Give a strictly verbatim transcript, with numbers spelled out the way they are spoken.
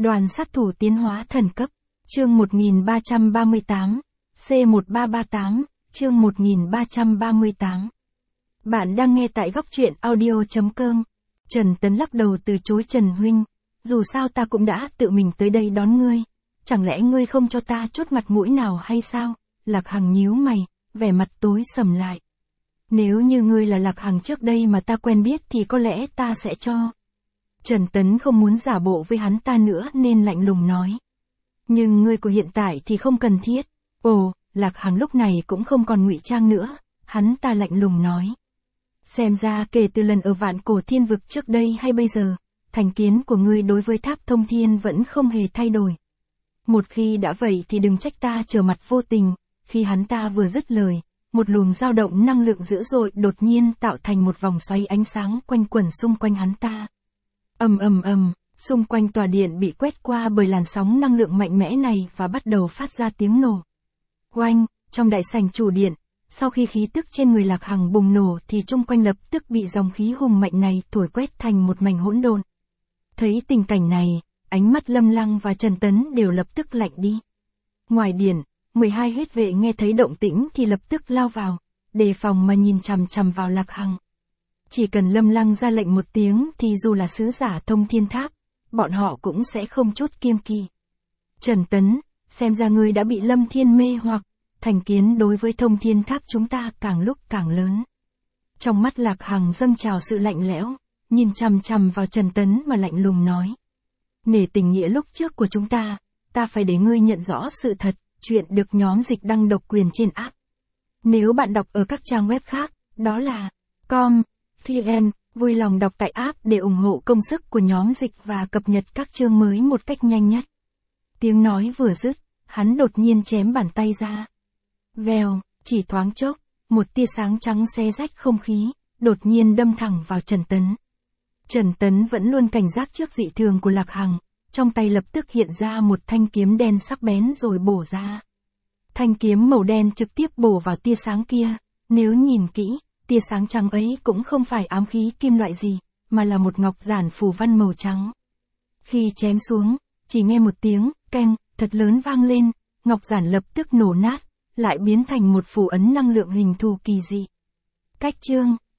Đoàn sát thủ tiến hóa thần cấp. Chương một nghìn ba trăm ba mươi tám. C một ba ba tám. Chương một nghìn ba trăm ba mươi tám. Bạn đang nghe tại góc truyện audio chấm com. Trần Tấn lắc đầu từ chối Trần huynh. Dù sao ta cũng đã tự mình tới đây đón ngươi. Chẳng lẽ ngươi không cho ta chút mặt mũi nào hay sao? Lạc Hằng nhíu mày, vẻ mặt tối sầm lại. Nếu như ngươi là Lạc Hằng trước đây mà ta quen biết thì có lẽ ta sẽ cho. Trần Tấn không muốn giả bộ với hắn ta nữa nên lạnh lùng nói. Nhưng ngươi của hiện tại thì không cần thiết. Ồ, Lạc Hằng lúc này cũng không còn ngụy trang nữa, hắn ta lạnh lùng nói. Xem ra kể từ lần ở vạn cổ thiên vực trước đây hay bây giờ, thành kiến của ngươi đối với tháp thông thiên vẫn không hề thay đổi. Một khi đã vậy thì đừng trách ta trở mặt vô tình. Khi hắn ta vừa dứt lời, một luồng dao động năng lượng dữ dội đột nhiên tạo thành một vòng xoáy ánh sáng quanh quẩn xung quanh hắn ta. Ầm ầm ầm, xung quanh tòa điện bị quét qua bởi làn sóng năng lượng mạnh mẽ này và bắt đầu phát ra tiếng nổ. Oanh, trong đại sảnh chủ điện, sau khi khí tức trên người Lạc Hằng bùng nổ thì chung quanh lập tức bị dòng khí hùng mạnh này thổi quét thành một mảnh hỗn độn. Thấy tình cảnh này, ánh mắt Lâm Lăng và Trần Tấn đều lập tức lạnh đi. Ngoài điện, mười hai huyết vệ nghe thấy động tĩnh thì lập tức lao vào, đề phòng mà nhìn chằm chằm vào Lạc Hằng. Chỉ cần Lâm Lăng ra lệnh một tiếng thì dù là sứ giả thông thiên tháp, bọn họ cũng sẽ không chút kiêng kỵ. Trần Tấn, xem ra ngươi đã bị Lâm Thiên mê hoặc, thành kiến đối với thông thiên tháp chúng ta càng lúc càng lớn. Trong mắt Lạc Hằng dâng trào sự lạnh lẽo, nhìn chằm chằm vào Trần Tấn mà lạnh lùng nói. Nể tình nghĩa lúc trước của chúng ta, ta phải để ngươi nhận rõ sự thật, chuyện được nhóm dịch đăng độc quyền trên app. Nếu bạn đọc ở các trang web khác, đó là com, vn, vui lòng đọc tại app để ủng hộ công sức của nhóm dịch và cập nhật các chương mới một cách nhanh nhất. Tiếng nói vừa dứt, hắn đột nhiên chém bàn tay ra. Vèo, chỉ thoáng chốc, một tia sáng trắng xé rách không khí, đột nhiên đâm thẳng vào Trần Tấn. Trần Tấn vẫn luôn cảnh giác trước dị thường của Lạc Hằng, trong tay lập tức hiện ra một thanh kiếm đen sắc bén rồi bổ ra. Thanh kiếm màu đen trực tiếp bổ vào tia sáng kia, nếu nhìn kỹ, tia sáng trắng ấy cũng không phải ám khí kim loại gì, mà là một ngọc giản phù văn màu trắng. Khi chém xuống, chỉ nghe một tiếng, keng, thật lớn vang lên, ngọc giản lập tức nổ nát, lại biến thành một phù ấn năng lượng hình thù kỳ dị. Cách chương,